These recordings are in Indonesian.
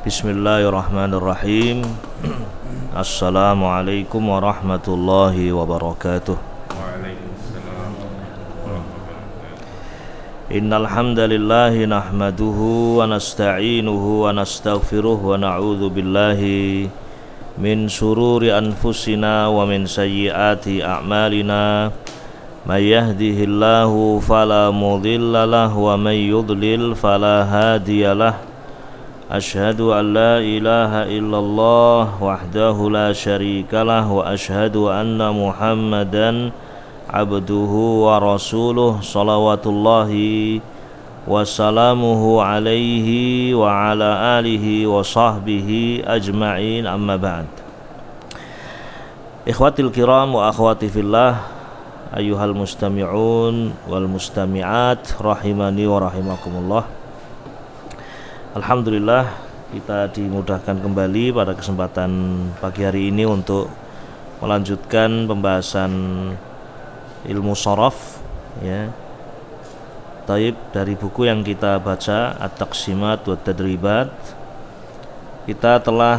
Bismillahirrahmanirrahim. Assalamualaikum warahmatullahi wabarakatuh. Waalaikumsalam. Innal hamdalillahi nahmaduhu wa nasta'inuhu wa nastaghfiruh wa na'udzu billahi min shururi anfusina wa min sayyiati a'malina. May yahdihillahu fala mudilla lahu wa may yudlil fala hadiyalah. Asyhadu an la ilaha illallah wahdahu la syarikalah wa asyhadu anna Muhammadan abduhu wa rasuluh salawatullahi wa salamuhu alaihi wa ala alihi wa sahbihi ajma'in, amma ba'd. Ikhwatil kiram wa akhwati fillah, ayyuhal mustami'un wal mustami'at rahimani wa rahimakumullah. Alhamdulillah, kita dimudahkan kembali pada kesempatan pagi hari ini untuk melanjutkan pembahasan ilmu shoraf, ya. Taib, dari buku yang kita baca At-Taqsimat wa Tadribat, kita telah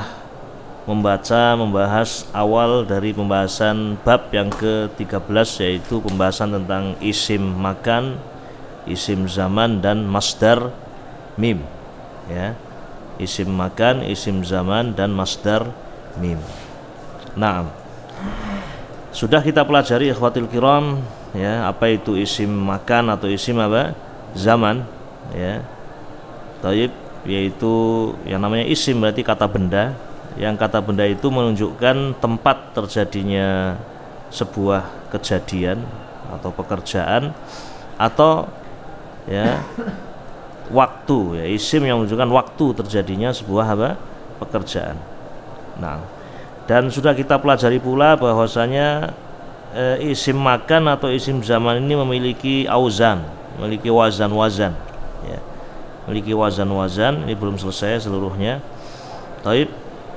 membahas awal dari pembahasan bab yang ke-13, yaitu pembahasan tentang isim makan, isim zaman, dan masdar mim, ya. Isim makan, isim zaman, dan masdar mim. Nah, sudah kita pelajari ikhwatil kiram, ya, apa itu isim makan atau isim apa? Zaman, ya. Taib, yaitu yang namanya isim berarti kata benda. Yang kata benda itu menunjukkan tempat terjadinya sebuah kejadian atau pekerjaan, atau ya waktu, ya, isim yang menunjukkan waktu terjadinya sebuah apa? Pekerjaan. Nah, dan sudah kita pelajari pula bahwasanya isim makan atau isim zaman ini memiliki auzan, memiliki wazan-wazan, ya. Memiliki wazan-wazan, ini belum selesai seluruhnya. Taib,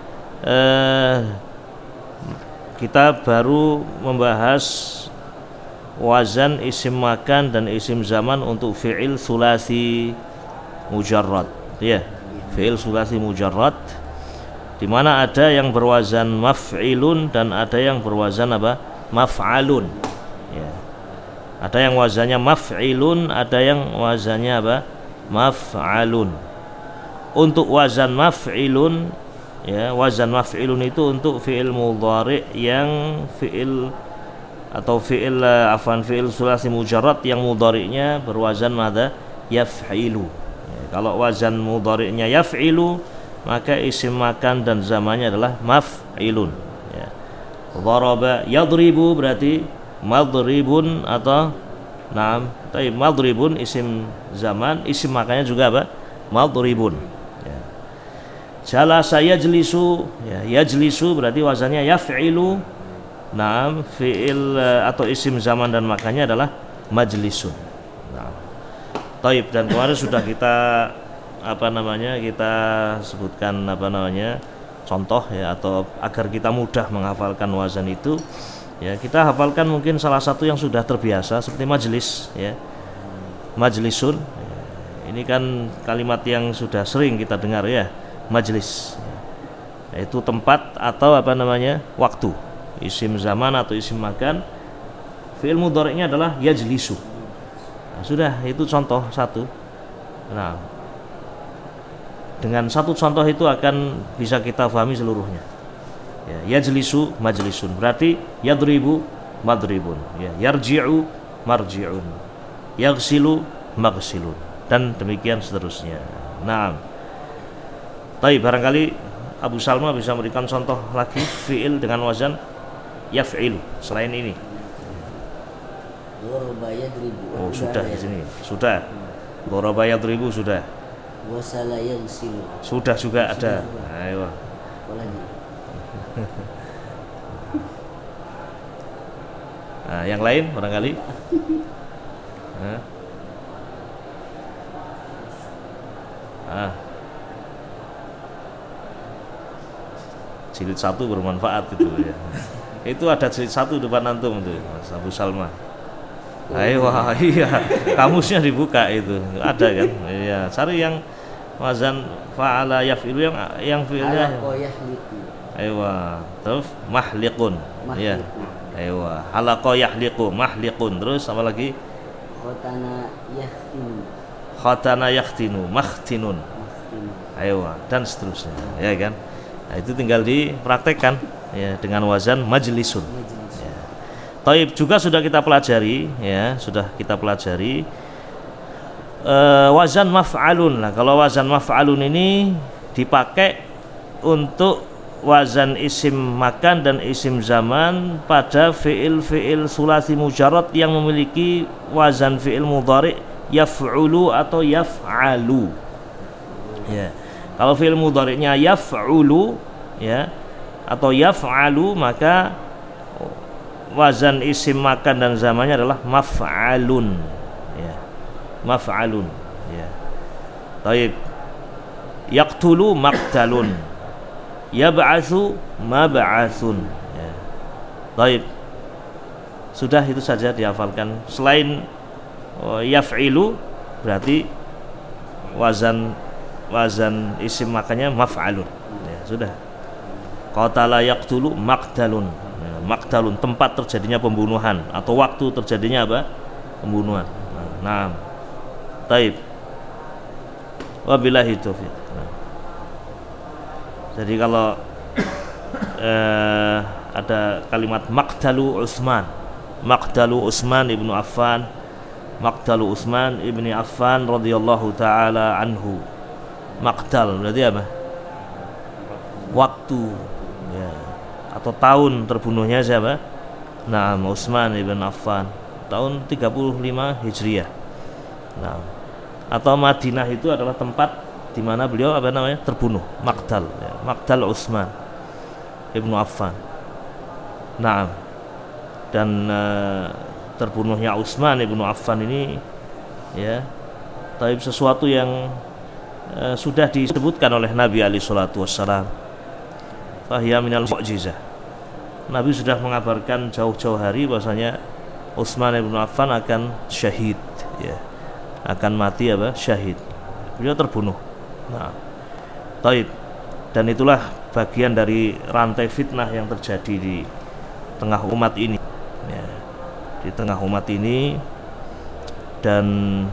kita baru membahas wazan isim makan dan isim zaman untuk fi'il sulasi mujarrad, ya, fi'il sulasi mujarrad, di mana ada yang berwazan maf'ilun dan ada yang berwazan apa? Maf'alun, ya. Ada yang wazannya maf'ilun, ada yang wazannya apa? Maf'alun. Untuk wazan maf'ilun, ya, wazan maf'ilun itu untuk fi'il mudhari' yang fi'il atau fi'il sulasi mujarrad yang mudhari'nya berwazan madza? Yaf'ilu. Kalau wazan mudhari'nya yaf'ilu, maka isim makan dan zamannya adalah maf'ilun, ya. Dharaba yadribu berarti madribun atau na'am. Tapi madribun isim zaman, isim makannya juga apa? Madribun, ya. Jalasa yajlisu, ya, yajlisu berarti wazannya yaf'ilu. Na'am, fi'il atau isim zaman dan makannya adalah majlisun. Taib, dan kemarin sudah kita kita sebutkan contoh, ya, atau agar kita mudah menghafalkan wazan itu, ya, kita hafalkan mungkin salah satu yang sudah terbiasa seperti majlis, ya, majlisun, ya. Ini kan kalimat yang sudah sering kita dengar, ya, majlis, ya. Itu tempat atau waktu, isim zaman atau isim makan, fi'il mudhari'nya adalah yajlisu. Sudah, itu contoh satu. Nah, dengan satu contoh itu akan bisa kita pahami seluruhnya, ya. Yajlisu majlisun berarti yadribu madribun, ya. Yarji'u marji'un, yaghsilu maghsilun, dan demikian seterusnya. Nah, tapi barangkali Abu Salma bisa memberikan contoh lagi fi'il dengan wazan yaf'ilu selain ini. Dharaba yadribu. Oh, sudah di sini. Sudah. Dharaba yadribu sudah. Wasala yaghsilu. Sudah juga ada. Ayo. Nah, yang lain barangkali. Jilid 1 bermanfaat itu, ya. Itu ada jilid 1 depan antum itu, Mas Abu Salma. Ayo, iya, kamusnya dibuka itu, ada kan? Iya, cari yang Wazan fa'ala yaf'ilu yang fi'ilnya. Halaqa yahliqu. Aywa. Terus mahliqun. Ya. Mahliqu. Aywa. Halaqa yahliqu, mahliqun. Terus apa lagi? Khotana yahtinu. Khatana yahtinu, makhtinun. Yahtinu. Aywa, dan seterusnya. Ya kan? Nah, itu tinggal dipraktekkan ya dengan wazan majlisun. Majlis. Ya. Taib juga sudah kita pelajari ya, sudah kita pelajari wazan maf'alun. Nah, kalau wazan maf'alun ini dipakai untuk wazan isim makan dan isim zaman pada fi'il sulasi mujarrad yang memiliki wazan fi'il mudhari yaf'ulu atau yaf'alu. Ya. Kalau fi'il mudhari'nya yaf'ulu ya atau yaf'alu, maka wazan isim makan dan zamannya adalah maf'alun ya. Maf'alun ya. Taib. Yaqtulu maqtalun, yab'atsu mab'atsun ya. Taib. Sudah itu saja dihafalkan. Selain yaf'ilu berarti wazan isim makannya maf'alun ya, sudah. Qatala yaqtulu maqtalun ya, maqtalun tempat terjadinya pembunuhan atau waktu terjadinya apa? Pembunuhan. Nah, taib. Wabillahi taufiq. Jadi kalau ada kalimat maqtalu Utsman ibnu Affan, maqtalu Utsman ibni Affan radhiyallahu taala anhu. Maqtal berarti apa? Waktu ya, atau tahun terbunuhnya siapa? Nah, Utsman ibn Affan tahun 35 Hijriah. Nah, atau Madinah itu adalah tempat di mana beliau apa namanya? Terbunuh, Maqtal ya. Maqtal Utsman ibnu Affan. Nah, dan terbunuhnya Utsman ibnu Affan ini ya, tapi sesuatu yang sudah disebutkan oleh Nabi alaihi salatu wassalam. Fahiya minal mu'jizah. Nabi sudah mengabarkan jauh-jauh hari bahwasanya Utsman ibnu Affan akan syahid ya. Akan mati apa? Syahid. Beliau terbunuh. Nah, taib. Dan itulah bagian dari rantai fitnah yang terjadi di tengah umat ini ya. Di tengah umat ini. Dan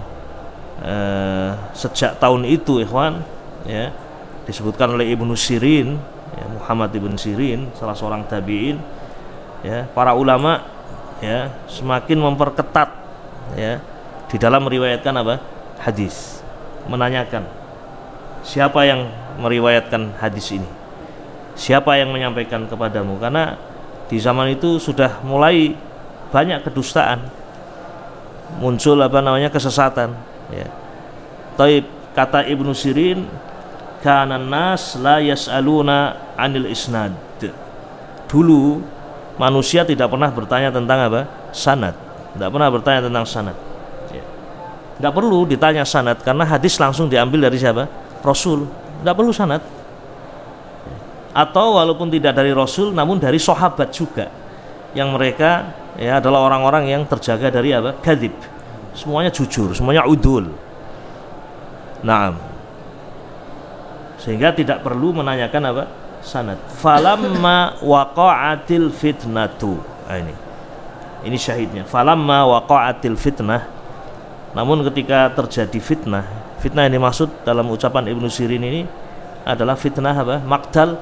sejak tahun itu ikhwan ya, disebutkan oleh Ibnu Sirin ya, Muhammad ibn Sirin, salah seorang tabi'in ya, para ulama ya semakin memperketat ya di dalam meriwayatkan apa? Hadis. Menanyakan siapa yang meriwayatkan hadis ini? Siapa yang menyampaikan kepadamu? Karena di zaman itu sudah mulai banyak kedustaan, muncul apa namanya? Kesesatan ya. Taib, kata Ibnu Sirin, kana nas la yas'aluna 'anil isnad. Dulu manusia tidak pernah bertanya tentang apa? Sanad. Tidak pernah bertanya tentang sanad. Ya. Tidak perlu ditanya sanad karena hadis langsung diambil dari siapa? Rasul. Tidak perlu sanad. Atau walaupun tidak dari Rasul, namun dari sahabat juga, yang mereka ya adalah orang-orang yang terjaga dari apa? Kadzib. Semuanya jujur, semuanya udul. Naam. Sehingga tidak perlu menanyakan apa? Sanad. Falamma waqa'atil fitnatu. Nah, ini syahidnya. Falamma waqa'atil fitnah. Namun ketika terjadi fitnah yang dimaksud dalam ucapan Ibnu Sirin ini adalah fitnah apa? Maqtal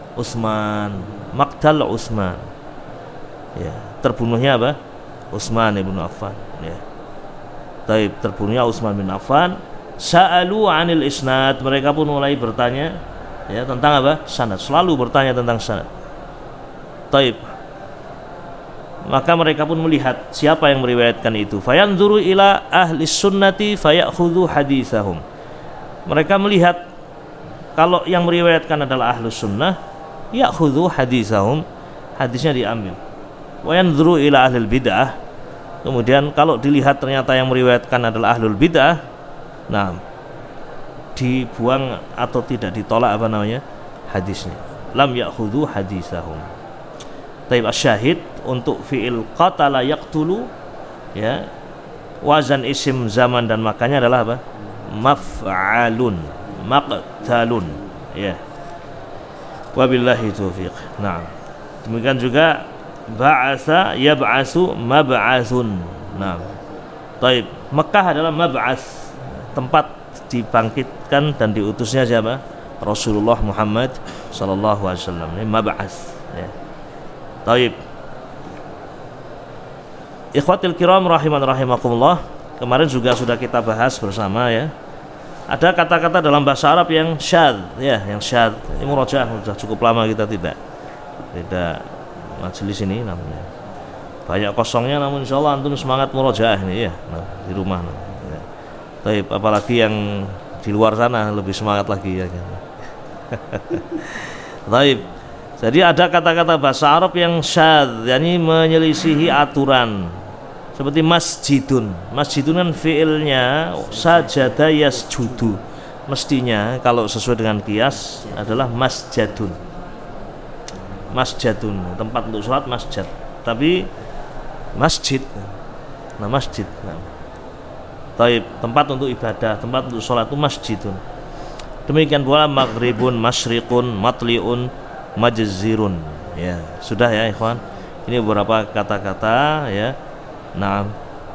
Utsman. Ya, terbunuhnya apa? Utsman ibnu Affan ya. Taib, terbunuhnya Utsman bin Affan. Sa'alu 'anil isnad, mereka pun mulai bertanya ya tentang apa? Sanad, selalu bertanya tentang sanad. Taib. Maka mereka pun melihat siapa yang meriwayatkan itu. Fayanzuru ila ahli sunnati fayakhudhu haditsahum. Mereka melihat kalau yang meriwayatkan adalah ahlus sunnah, ya'khudhu haditsahum, hadisnya diambil. Wayanzuru ila ahlil bid'ah. Kemudian kalau dilihat ternyata yang meriwayatkan adalah ahlul bid'ah, nah dibuang atau tidak ditolak apa namanya? Hadisnya. Lam ya'khudhu haditsahum. Taib, asyahid untuk fi'il qatala yaqtulu ya, wazan isim zaman dan makanya adalah apa? Maf'alun maqtalun. Ya. Wabillahi taufiq. Nah, demikian juga ba'atsa yab'atsu mab'atsun. Nah. Taib. Mekah adalah mab'ats, tempat dibangkitkan dan diutusnya siapa? Rasulullah Muhammad sallallahu alaihi wasallam. Ini mab'ats, ya. Taib. Ikhwatil kiram rahiman rahimakumullah. Kemarin juga sudah kita bahas bersama, ya. Ada kata-kata dalam bahasa Arab yang syadz, ya, yang syadz. Ini murojaah, sudah cukup lama kita tidak majelis ini namanya. Banyak kosongnya, namun insyaallah antum semangat murojaah ini, ya. Nah, di rumah. Nah, ya. Taib, apalagi yang di luar sana lebih semangat lagi, ya. Taib. Jadi ada kata-kata bahasa Arab yang syadz, yakni menyelisihi aturan. Seperti masjidun. Masjidun kan fi'ilnya sajada yasjudu. Mestinya kalau sesuai dengan qiyas adalah masjadun. Masjadun, tempat untuk sholat masjid. Tapi masjid. Nah, masjid. Nah. Taib, tempat untuk ibadah, tempat untuk sholat itu masjidun. Demikian pula maghribun, masyriqun, matliun, majzirun. Ya, sudah ya ikhwan. Ini beberapa kata-kata, ya. Nah,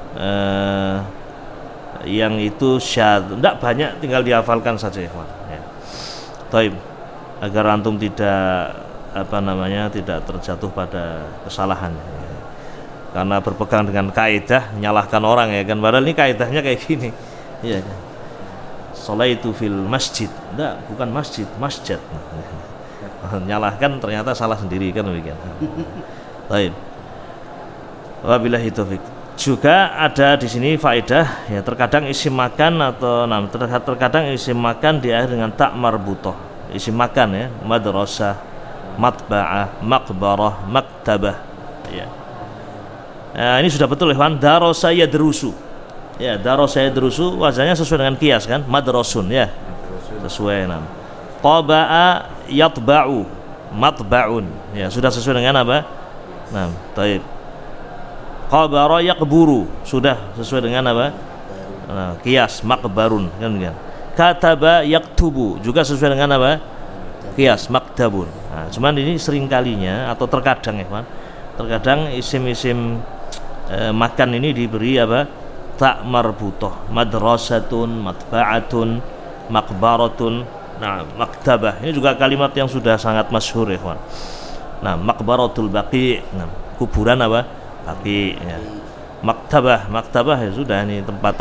yang itu syadz, tidak banyak, tinggal dihafalkan saja, ikhwan. Ya. Taib, agar antum tidak tidak terjatuh pada kesalahan. Ya. Karena berpegang dengan kaidah menyalahkan orang, ya kan, padahal ini kaidahnya kayak gini. Iya kan. Sholaitu fil masjid. Enggak, bukan masjid, masjid. Menyalahkan ternyata salah sendiri, kan demikian. Taib. Wabillahi taufik. Juga ada di sini faedah, ya, terkadang isim makan atau terkadang isim makan diakhiri dengan tak marbutoh. Isim makan, ya, madrasah, matba'ah, maqbarah, maktabah, ya. Nah, ini sudah betul, ikhwan. Darasa yadrusu. Ya, darasa yadrusu wazannya sesuai dengan qiyas, kan? Madrasun, ya. Sesuai nama. Taba'a yatba'u, matba'un. Ya, sudah sesuai dengan apa? Nah, taib. Qabara yaqburu, sudah sesuai dengan apa? Nah, qiyas, maqbarun, kan begitu. Kataba yaktubu, juga sesuai dengan apa? Qiyas, maktabun. Nah, cuman ini sering kalinya atau terkadang, ya, terkadang isim-isim makan ini diberi apa? Tak marbutoh. Madrasatun, matba'atun, maqbaratun, nah, maktabah. Ini juga kalimat yang sudah sangat masyhur, ya, kawan. Nah, maqbaratul baqi', nah, kuburan apa? Baqi', ya. Maktabah ya sudah, ini tempat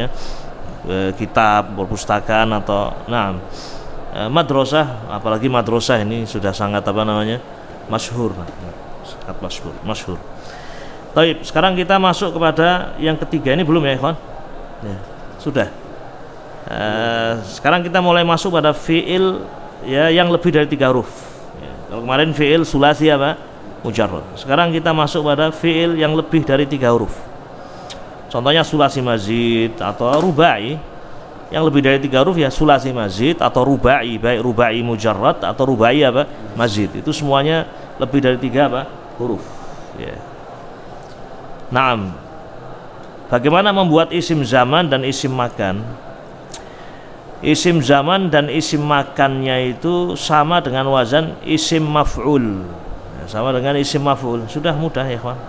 kitab, perpustakaan atau madrasah, apalagi madrasah ini sudah sangat masyhur. Sangat masyhur. Baik, sekarang kita masuk kepada yang ketiga, ini belum, ya ikhwan? Ya, sudah. Sekarang kita mulai masuk pada fi'il, ya, yang lebih dari 3 huruf. Ya, kalau kemarin fi'il sulasi apa? Mujarrad. Sekarang kita masuk pada fi'il yang lebih dari 3 huruf. Contohnya sulasi mazid atau rubai. Yang lebih dari 3 huruf, ya, sulasi mazid atau rubai, baik rubai mujarrad atau rubai apa? Mazid. Itu semuanya lebih dari 3 apa? Huruf. Ya. Naam. Bagaimana membuat isim zaman dan isim makan? Isim zaman dan isim makannya itu sama dengan wazan isim maf'ul. Sama dengan isim maf'ul, sudah mudah, ya kawan.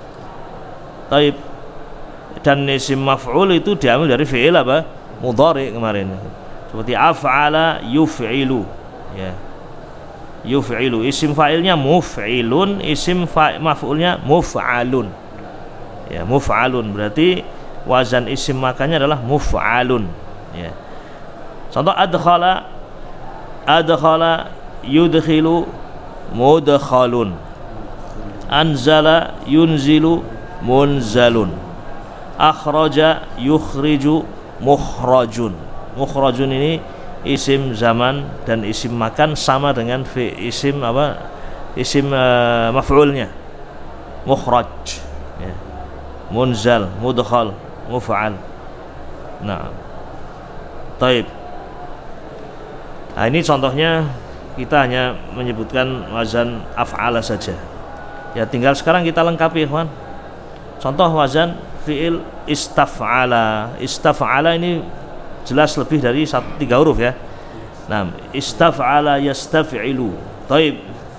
Taib. Dan isim maf'ul itu diambil dari fi'il apa? Mudhari kemarin. Seperti af'ala yuf'ilu, ya. Yuf'ilu, isim fa'ilnya muf'ilun, isim maf'ulnya muf'alun. Ya, muf'alun berarti wazan isim makannya adalah muf'alun, ya. Contoh adkhala yudkhilu mudkhalun, anzala yunzilu munzalun, akhraja yukhriju mukhrajun. Mukhrajun ini isim zaman dan isim makan sama dengan isim apa? Isim maf'ulnya mukhraj, ya. Munzal, mudkhal, muf'al. Nah, taib. Nah, ini contohnya. Kita hanya menyebutkan wazan af'ala saja. Ya, tinggal sekarang kita lengkapi, ikhwan. Contoh wazan fi'il istaf'ala. Istaf'ala ini jelas lebih dari 3 huruf, ya. Nah, istaf'ala yastaf'ilu. Taib.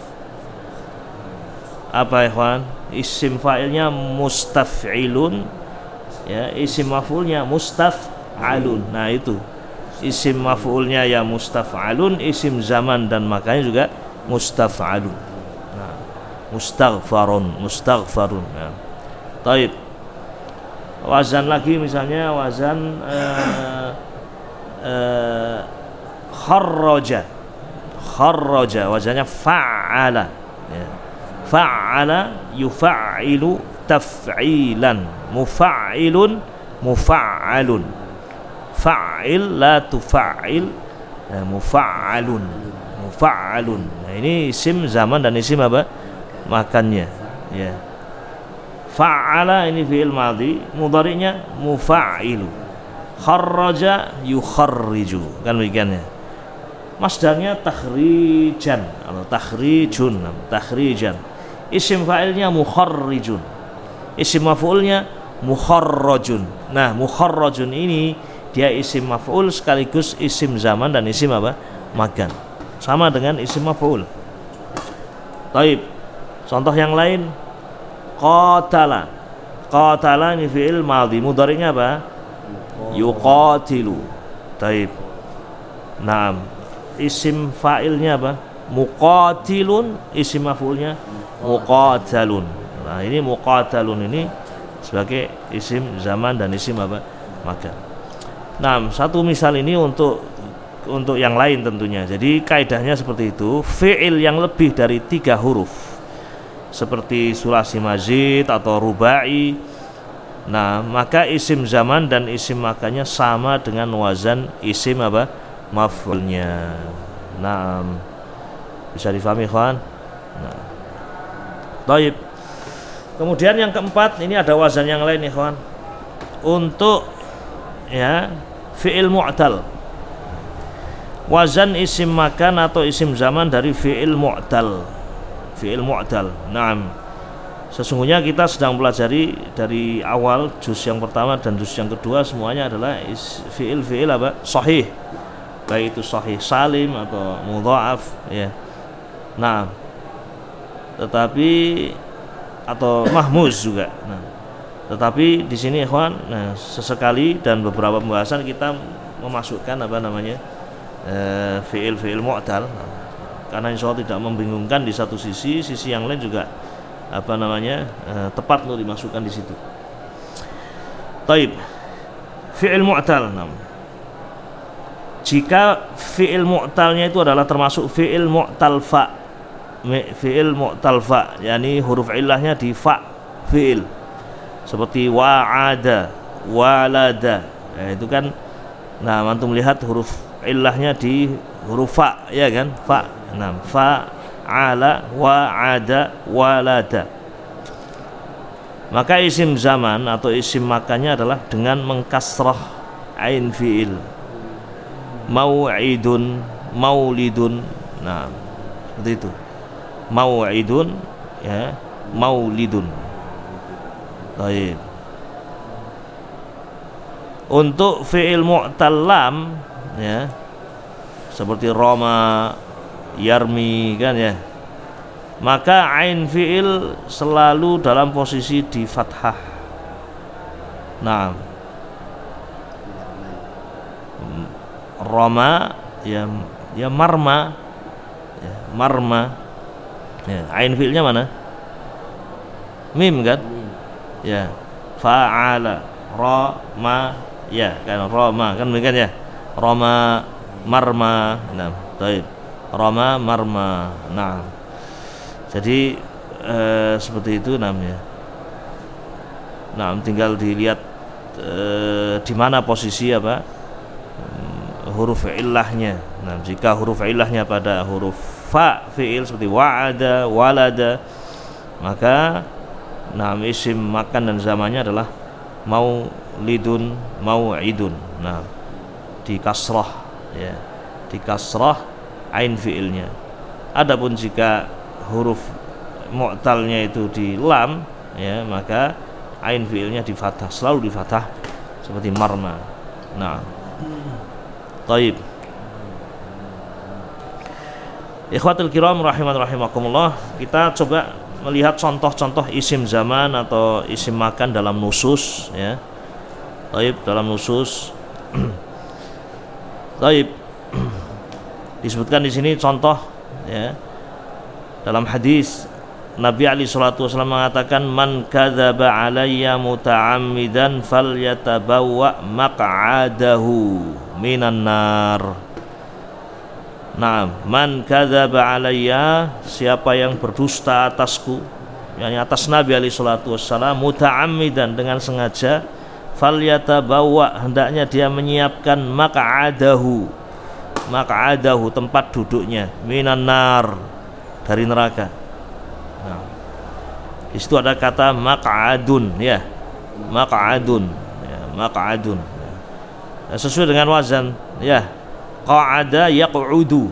Apa ikhwan? Isim fa'ilnya mustaf'ilun, ya, isim maf'ulnya mustaf'alun. Nah, itu. Isim maf'ulnya ya mustaf'alun, isim zaman dan makanya juga mustaf'alun. Nah, mustaghfarun. Nah. Taib. Wazan lagi misalnya wazan kharraja wazannya fa'ala, ya. Fa'ala yufa''ilu taf'ilan, mufa'ilun mufa'alun, fa'il la tufa'il, mufa'alun. Nah, ini isim zaman dan isim apa? Makannya, ya. Fa'ala ini fi'il madhi, mudhari'nya mufa'ilu. Kharraja yukharriju, kan demikiannya. Masdarnya takhrijan atau takhrijan. Isim fa'ilnya mukharrijun. Isim maf'ulnya mukharrajun. Nah, mukharrajun ini dia isim maf'ul sekaligus isim zaman dan isim apa? Makan. Sama dengan isim maf'ul. Taib. Contoh yang lain, qatala. Qatala ini fi'il madhi, mudhari'nya apa? Yuqatilu. Taib. Naam. Isim fa'ilnya apa? Muqatilun, isim maf'ulnya muqatalun. Nah, ini muqatalun ini sebagai isim zaman dan isim apa? Makan. Nah, satu misal ini untuk yang lain tentunya. Jadi kaidahnya seperti itu, fi'il yang lebih dari 3 huruf seperti sulasi mazid atau rubai, nah, maka isim zaman dan isim makannya sama dengan wazan isim apa? Maf'ulnya. Nah, bisa difahami ikhwan? Nah. Baik. Kemudian yang keempat, ini ada wazan yang lain ikhwan. Untuk ya fi'il mu'tal. Wazan isim makan atau isim zaman dari fi'il mu'tal. Fi'il mu'tal. Naam. Sesungguhnya kita sedang pelajari dari awal juz yang pertama dan juz yang kedua semuanya adalah fi'il apa? Sahih. Baik itu sahih salim atau mudha'af, ya. Nah, tetapi atau mahmuz juga. Nah, tetapi di sini ikhwan, nah, sesekali dan beberapa pembahasan kita memasukkan apa namanya? Fi'il mu'tal. Nah, karena insya Allah tidak membingungkan di satu sisi yang lain juga apa namanya? Tepat untuk dimasukkan di situ. Taib. Fi'il mu'tal. Nah, jika fi'il mu'talnya itu adalah termasuk fi'il mu'tal fa, yakni huruf illahnya di fa fi'il, seperti wa'ada, walada, nah, itu kan, nah, antum lihat huruf illahnya di huruf fa, ya kan, fa, nah, fa'ala, wa'ada, walada. Maka isim zaman atau isim makannya adalah dengan mengkasrah ain fi'il. Mau'idun, maulidun. Nah, seperti itu. Mau'idun, ya, maulidun. Baik. Untuk fi'il mu'tal lam, ya, seperti roma, yarmi, kan, ya, maka ain fi'il selalu dalam posisi di fathah. Nah, roma, ya marma, ya, marma, ya, ain fi'ilnya mana? Mim kan? Ya, fa'ala, roma, ya kan, roma kan, bukan ya, roma, marma. Nah, baik, roma, marma. Nah, jadi seperti itu namanya. Nah, tinggal dilihat di mana posisi apa huruf illahnya. Nah, jika huruf illahnya pada huruf fa fi'il seperti wa'ada, walada, maka nah isim makan dan zamannya adalah maulidun, mau'idun. Nah, di kasrah, ya, di kasrah ain fi'ilnya. Adapun jika huruf mu'talnya itu di lam, ya, maka ain fi'ilnya di fathah, selalu di fathah seperti marma. Nah, taib. Ikhwatul kiram rahimakumullah, kita coba melihat contoh-contoh isim zaman atau isim makan dalam nusus ya. Taib dalam nusus. Taib disebutkan di sini contoh ya. Dalam hadis Nabi alaihi salatu wasallam mengatakan man kadzaba alayya muta'ammidan falyatabawwa maq'adahu minan nar. Nah, man kadzaba alayya, siapa yang berdusta atasku, yakni atas Nabi alaihi salatu wassalam, muta'ammidan, dengan sengaja, falyatabawwa, hendaknya dia menyiapkan maq'adahu, tempat duduknya, minan nar, dari neraka. Nah, di situ ada kata maq'adun ya. Maq'adun ya, maq'adun. Ya, sesuai dengan wazan ya. Qa'ada yaq'udu,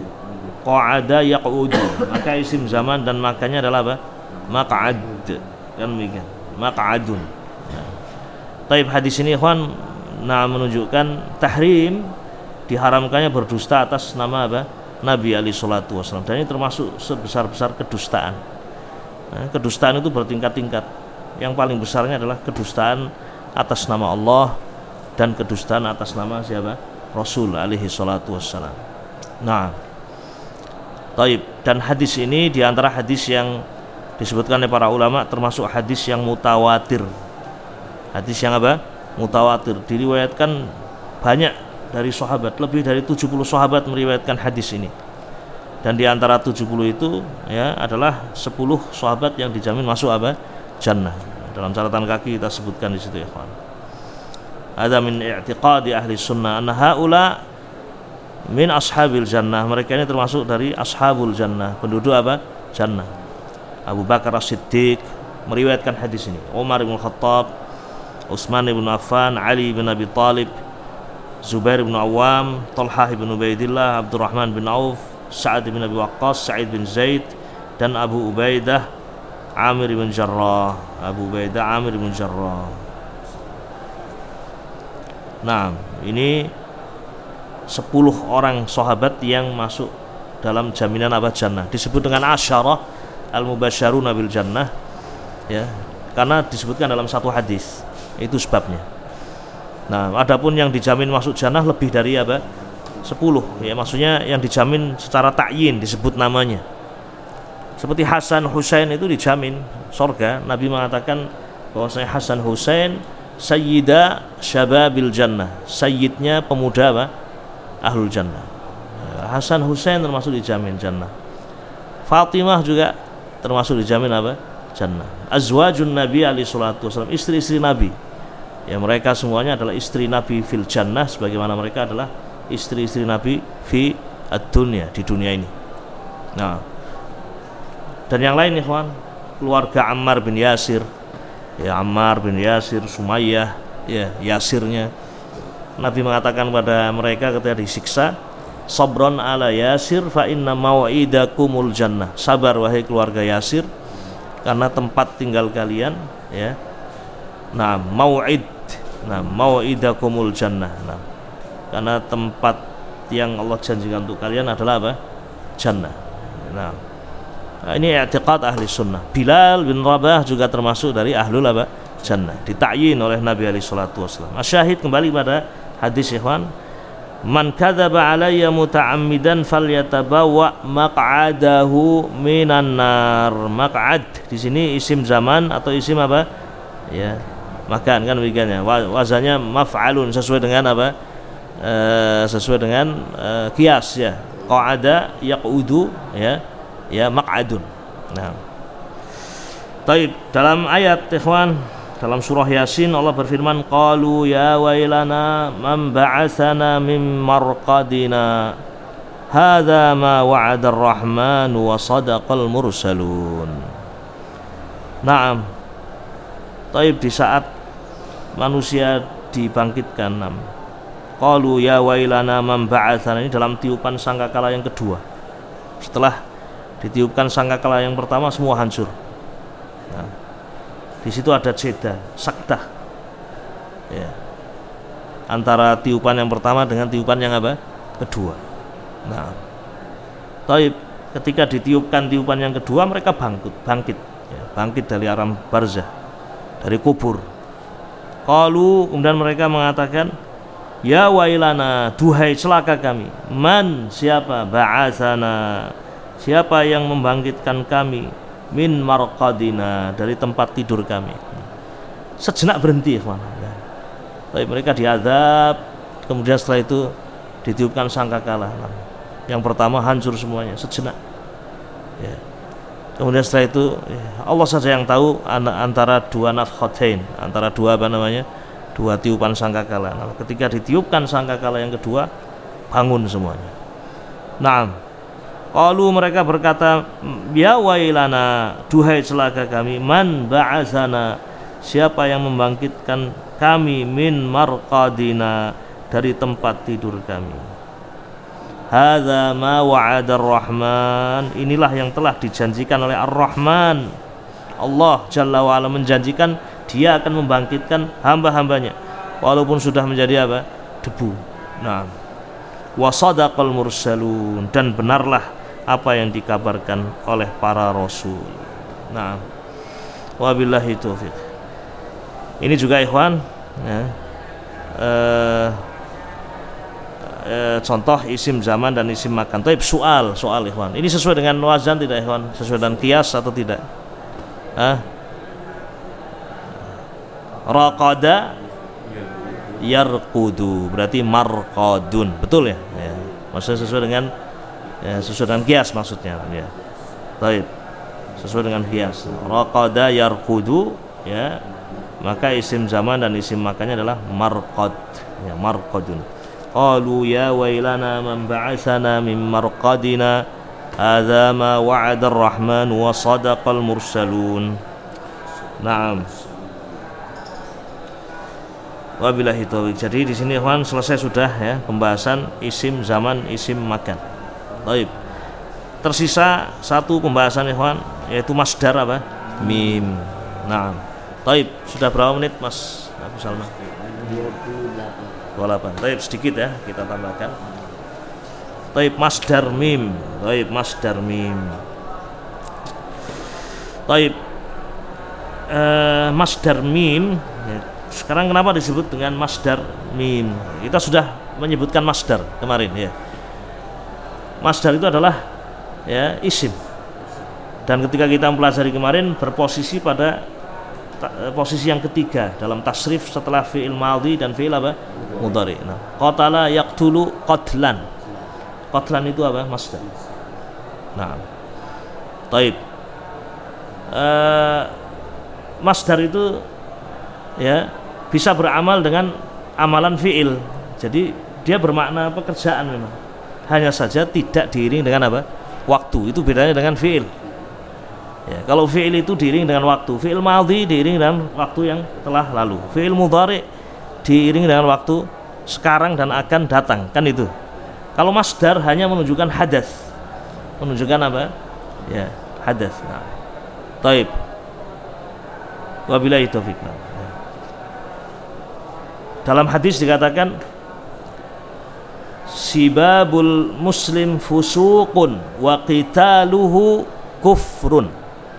maka isim zaman dan makanya adalah apa? Maq'ad, kan demikian, maq'adun ya. Taib hadis ini ikhwan menunjukkan tahrim, diharamkannya berdusta atas nama apa? Nabi alaihi salatu wasallam, dan ini termasuk sebesar-besar kedustaan. Kedustaan itu bertingkat-tingkat. Yang paling besarnya adalah kedustaan atas nama Allah dan kedustaan atas nama siapa? Rasul alaihi salatu wassalam. Nah, taib, dan hadis ini diantara hadis yang disebutkan oleh para ulama termasuk hadis yang mutawatir. Hadis yang apa? Mutawatir, diriwayatkan banyak dari sahabat, lebih dari 70 sahabat meriwayatkan hadis ini. Dan diantara 70 itu ya adalah 10 sahabat yang dijamin masuk apa? Jannah. Dalam catatan kaki kita sebutkan di situ ya kawan. Ada min i'tiqadi ahli sunnah anna haula min ashabil jannah, mereka ini termasuk dari ashabul jannah, penduduk apa? Jannah. Abu Bakar As-Siddiq meriwayatkan hadis ini, Umar bin Khattab, Utsman bin Affan, Ali bin Abi Thalib, Zubair bin Awam, Talhah bin Ubaidillah, Abdurrahman bin Auf, Sa'ad bin Abi Waqqas, Sa'id bin Zaid, dan Abu Ubaidah Amir bin Jarrah. Nah, ini 10 orang sahabat yang masuk dalam jaminan apa? Jannah. Disebut dengan asyarah al-mubasysyaruna bil jannah ya, karena disebutkan dalam satu hadis. Itu sebabnya. Nah, adapun yang dijamin masuk jannah lebih dari apa? 10 ya, maksudnya yang dijamin secara ta'yin, disebut namanya. Seperti Hasan Husain itu dijamin surga. Nabi mengatakan bahwasanya Hasan Husain sayyida syababil jannah, sayyidnya pemuda apa? Ahlul jannah. Hasan Husain termasuk dijamin jannah. Fatimah juga termasuk dijamin apa? Jannah. Azwajun Nabi alaihi salatu wasallam, istri-istri Nabi. Ya, mereka semuanya adalah istri Nabi fil jannah, sebagaimana mereka adalah istri-istri Nabi fi ad-dunya, di dunia ini. Nah, dan yang lain ikhwan, keluarga Ammar bin Yasir. Ya, Ammar bin Yasir, Sumayyah, ya, Yasirnya. Nabi mengatakan kepada mereka ketika disiksa, sabron ala Yasir fa inna mau'idakumul jannah. Sabar wahai keluarga Yasir, karena tempat tinggal kalian ya. Nah, mau'idakumul jannah. Nah, karena tempat yang Allah janjikan untuk kalian adalah apa? Jannah. Nah, ini i'tiqad ahli sunnah. Bilal bin Rabah juga termasuk dari ahlul apa? Jannah, ditakyin oleh Nabi alaihi salatu wasallam. Asyahid kembali pada hadis ikhwan, man kadzaba alayya muta'ammidan falyatabawwa maq'adahu minan nar. Maq'ad di sini isim zaman atau isim apa? Ya, makan kan begini. Wazannya maf'alun, sesuai dengan apa? Sesuai dengan qiyas ya. Qa'ada yaq'udu ya. Ya, maq'adun. Nah, taib, dalam ayat ikhwan, dalam surah Yasin Allah berfirman, qalu ya wailana man ba'atsana min marqadina hadza ma wa'ada ar-rahman wa sadaqal mursalun. Naam. Taib, di saat manusia dibangkitkan, qalu ya wailana man ba'atsana, ini dalam tiupan sangkakala yang kedua. Setelah ditiupkan sangkakala yang pertama, semua hancur. Nah, di situ ada jeda, sakdah ya, antara tiupan yang pertama dengan tiupan yang apa? Kedua. Nah, taib, ketika ditiupkan tiupan yang kedua mereka bangkit ya, bangkit dari alam barzah, dari kubur. Qalu, kemudian mereka mengatakan, ya wailana, duhai celaka kami. Man, siapa? Ba'atsana, siapa yang membangkitkan kami? Min marqadina, dari tempat tidur kami. Sejenak berhenti, ikhwan. Tapi mereka diazab, kemudian setelah itu ditiupkan sangkakala. Yang pertama hancur semuanya sejenak. Ya. Kemudian setelah itu Allah saja yang tahu antara dua nafkhatain, antara dua dua tiupan sangkakala. Nah, ketika ditiupkan sangkakala yang kedua, bangun semuanya. Nah, qalu, mereka berkata, ya wailana, duhai celaka kami. Man ba'atsana, siapa yang membangkitkan kami? Min marqadina, dari tempat tidur kami. Hadza ma wa'ada ar-Rahman, inilah yang telah dijanjikan oleh Ar-Rahman. Allah Jalla wa'ala menjanjikan Dia akan membangkitkan hamba-hambanya walaupun sudah menjadi apa? Debu. Nah, wa sadaqal mursalun, dan benarlah apa yang dikabarkan oleh para rasul. Nah, wabillahi taufiq. Ini juga ikhwan ya, contoh isim zaman dan isim makan. Tapi soal ikhwan, ini sesuai dengan wazan tidak ikhwan? Sesuai dengan qiyas atau tidak? Raqada yarqudu, berarti marqadun, betul ya? Maksudnya sesuai dengan qiyas maksudnya ya. Baik, sesuai dengan qiyas. Raqada yarqudu ya, maka isim zaman dan isim makannya adalah marqad ya, marqadun. Qalu ya wailana man ba'atsana min marqadina hadza ma wa'ada ar-Rahman wa sadaqal mursalun. Naam. Wabillahi taufiq. Jadi di sini ikhwan selesai sudah ya pembahasan isim zaman, isim makan. Baik. Tersisa satu pembahasan ikhwan, yaitu masdar apa? Mim. Naam. Baik, sudah berapa menit Mas Abu Salma? 28. Taib, sedikit ya kita tambahkan. Taib, masdar mim. Taib, masdar mim. Taib, masdar mim ya. Sekarang kenapa disebut dengan masdar mim? Kita sudah menyebutkan masdar kemarin ya. Masdar itu adalah ya isim. Dan ketika kita mempelajari kemarin berposisi pada posisi yang ketiga dalam tasrif setelah fi'il madhi dan fi'il apa? Mudhari. Nah, qatala yaqtulu qatlan. Qatlan itu apa? Masdar. Nah. Taib. Masdar itu ya bisa beramal dengan amalan fi'il. Jadi dia bermakna pekerjaan memang. Hanya saja tidak diiring dengan apa? Waktu. Itu bedanya dengan fi'il. Ya, kalau fi'il itu diiring dengan waktu, fi'il madhi diiring dengan waktu yang telah lalu, fi'il mudhari diiring dengan waktu sekarang dan akan datang, kan itu. Kalau masdar hanya menunjukkan hadas, menunjukkan apa? Ya, hadas. Nah, taib. Wabillahi taufiq. Ya. Dalam hadis dikatakan, sibabul muslim fusuqun wa qitaluhu kufrun.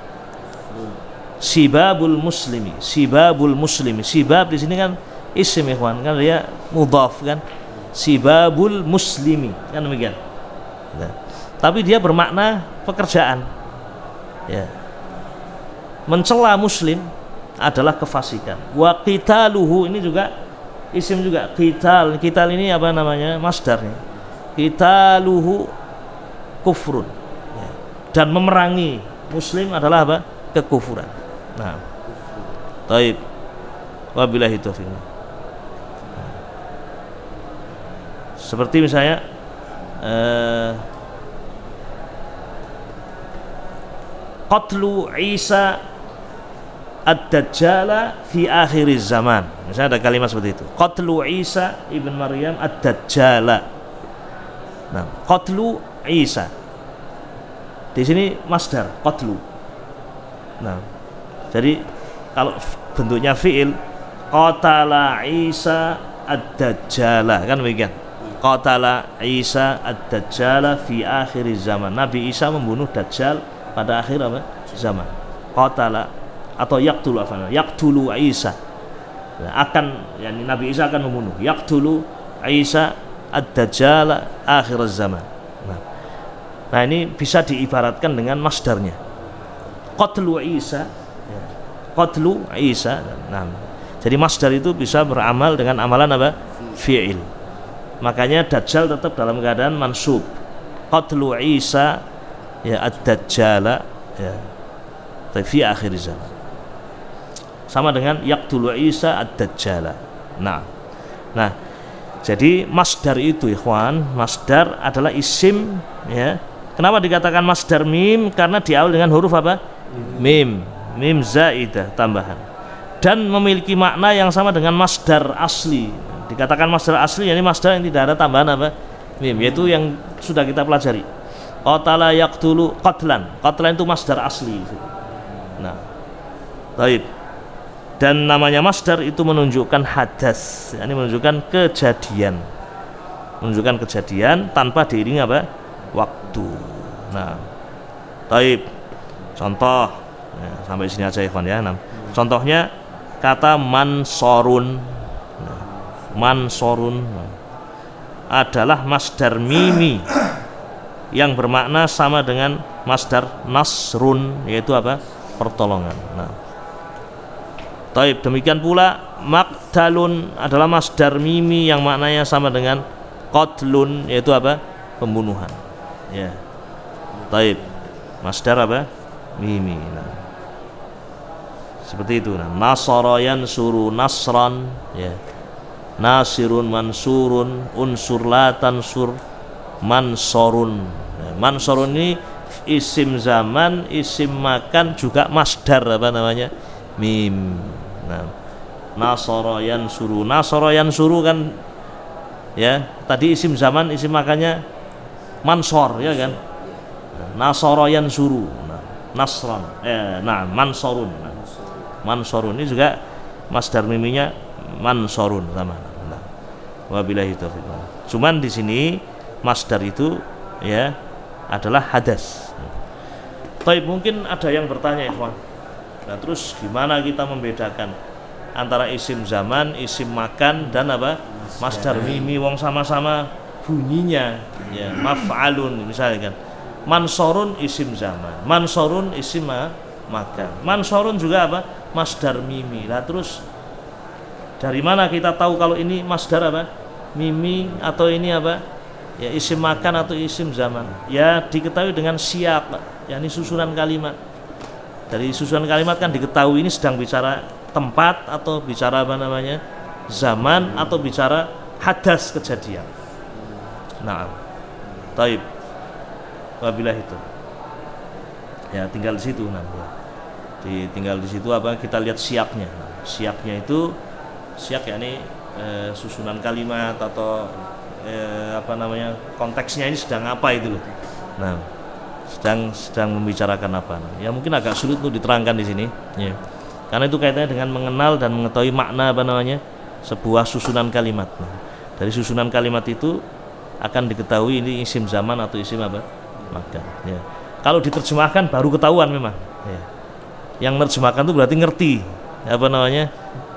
Sibabul muslimi, sibabul muslimi. Sibab di sini kan isim ikhwan, kan dia mudhaf kan. Sibabul muslimi, kan demikian. Nah, tapi dia bermakna pekerjaan. Ya. Mencela muslim adalah kefasikan. Wa qitaluhu, ini juga isim juga. Qital, qital ini apa namanya? Masdarnya. Qitaluhu kufrun. Ya. Dan memerangi muslim adalah apa? Kekufuran. Nah, taib. Wabillahi taufiq. Seperti misalnya qatlu Isa ad-dajjala fi akhir zaman. Misalnya ada kalimat seperti itu. Qatlu Isa ibn Maryam ad-dajjala. Nah, qatlu Isa. Di sini masdar qatlu. Nah, jadi kalau bentuknya fi'il, qatala Isa ad-dajjala, kan demikian. qatala Isa ad-dajjal fi akhir zaman. Nabi Isa membunuh Dajjal pada akhir apa? Zaman. Qatala atau yaqtulu Isa. Akan yakni Nabi Isa akan membunuh. Yaqtulu Isa ad-dajjal akhir zaman. Nah, ini bisa diibaratkan dengan masdarnya. Qatlu Isa. Qatlu Isa. Nah, jadi masdar itu bisa beramal dengan amalan apa? Fi'il. Makanya Dajjal tetap dalam keadaan mansub. Qatlu Isa ya ad-dajjal ya fi akhir zaman. Sama dengan yaqtulu Isa ad-dajjal. Nah, jadi masdar itu ikhwan, masdar adalah isim ya. Kenapa dikatakan masdar mim? Karena diawali dengan huruf apa? Mim zaidah tambahan. Dan memiliki makna yang sama dengan masdar asli. Dikatakan masdar asli yakni masdar yang tidak ada tambahan apa? Mim, yaitu yang sudah kita pelajari. Qatala yaqtulu qatlan. Qatlan itu masdar asli. Nah, baik. Dan namanya masdar itu menunjukkan hadas, yakni menunjukkan kejadian. Menunjukkan kejadian tanpa diiringi apa? Waktu. Nah, baik. Contoh ya, sampai sini aja ikhwan ya. Nah, contohnya kata mansorun. Nah, mansorun adalah masdar mimi yang bermakna sama dengan masdar nasrun, yaitu apa? Pertolongan. Nah, taib, demikian pula maktalun adalah masdar mimi yang maknanya sama dengan qatlun, yaitu apa? Pembunuhan. Ya. Taib. Masdar apa? Mimi. Nah, seperti itu. Nah, nasara yansuru nasran, ya. Nasirun mansurun, unsur la tansur mansorun. Nah, mansorun ini isim zaman, isim makan, juga masdar apa namanya? Mim. Nah, nasara yansuru. Nasara yansuru kan ya, tadi isim zaman, isim makannya mansor ya kan? Nasara yansuru. Nah, nasran. Nah, mansorun. Nah, mansorun ini juga masdar miminya mansorun sama. Nah, wabillahi taufiq. Cuman di sini masdar itu ya adalah hadas. Taib, mungkin ada yang bertanya ikhwan. Nah, terus gimana kita membedakan antara isim zaman, isim makan dan apa? Masdar mimi, wong sama-sama bunyinya ya, maf'alun misalnya kan. Mansorun isim zaman, mansorun isim makan. Mansorun juga apa? Masdar mimi. Lah terus dari mana kita tahu kalau ini masdar apa? Mimi atau ini apa? Ya isim makan atau isim zaman. Ya diketahui dengan siyak, yakni susunan kalimat. Dari susunan kalimat kan diketahui ini sedang bicara tempat atau bicara apa namanya? Zaman atau bicara hadas kejadian. Nah, taib. Wabillahi itu. Ya tinggal di situ nanti. Tinggal di situ apa? Kita lihat siaknya. Nah, siaknya itu siak yakni susunan kalimat atau apa namanya? Konteksnya ini sedang apa itu loh. Nah, sedang membicarakan apa? Ya mungkin agak sulit untuk diterangkan di sini. Ya. Karena itu kaitannya dengan mengenal dan mengetahui makna apa namanya? Sebuah susunan kalimat. Nah, dari susunan kalimat itu akan diketahui ini isim zaman atau isim apa? Makan. Ya. Kalau diterjemahkan baru ketahuan memang. Ya. Yang menerjemahkan itu berarti ngerti apa namanya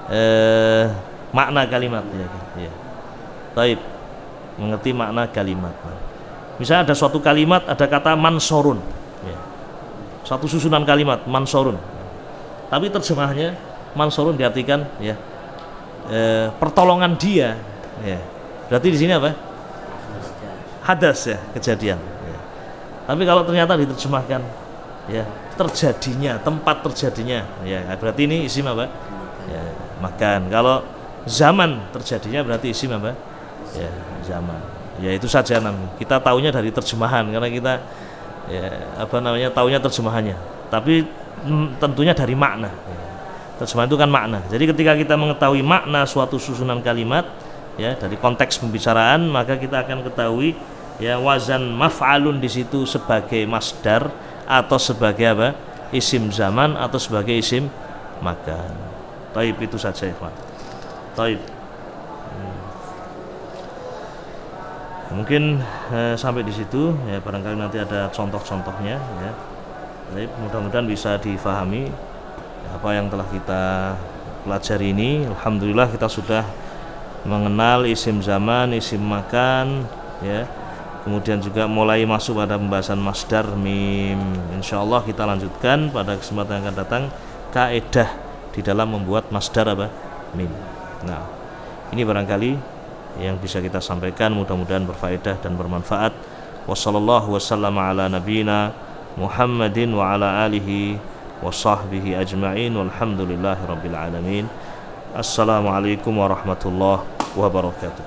makna kalimat. Ya. Taib, mengerti makna kalimat. Nah, misalnya ada suatu kalimat, ada kata mansorun. Ya. Satu susunan kalimat mansorun. Tapi terjemahnya mansorun diartikan ya pertolongan dia. Ya. Berarti di sini apa? Hadas ya, kejadian. Ya. Tapi kalau ternyata diterjemahkan ya terjadinya, tempat terjadinya, ya berarti ini isim apa? Ya, makan. Kalau zaman terjadinya berarti isim apa? Ya, zaman. Ya itu saja namanya. Kita taunya dari terjemahan karena kita ya apa namanya taunya terjemahannya. Tapi tentunya dari makna. Ya. Terjemahan itu kan makna. Jadi ketika kita mengetahui makna suatu susunan kalimat ya dari konteks pembicaraan, maka kita akan ketahui ya wazan maf'alun di situ sebagai masdar atau sebagai apa? Isim zaman atau sebagai isim makan. Taib, itu saja ikhwan. Taib. Mungkin sampai di situ ya, barangkali nanti ada contoh-contohnya ya. Baik, mudah-mudahan bisa difahami apa yang telah kita pelajari ini. Alhamdulillah kita sudah mengenal isim zaman, isim makan ya. Kemudian juga mulai masuk pada pembahasan masdar mim. Insyaallah kita lanjutkan pada kesempatan yang akan datang kaidah di dalam membuat masdar apa? Mim. Nah, ini barangkali yang bisa kita sampaikan, mudah-mudahan berfaedah dan bermanfaat. Wassallallahu wasallama ala nabiyyina Muhammadin wa ala alihi wa sahbihi ajma'in walhamdulillahi rabbil alamin. Assalamualaikum warahmatullahi wabarakatuh.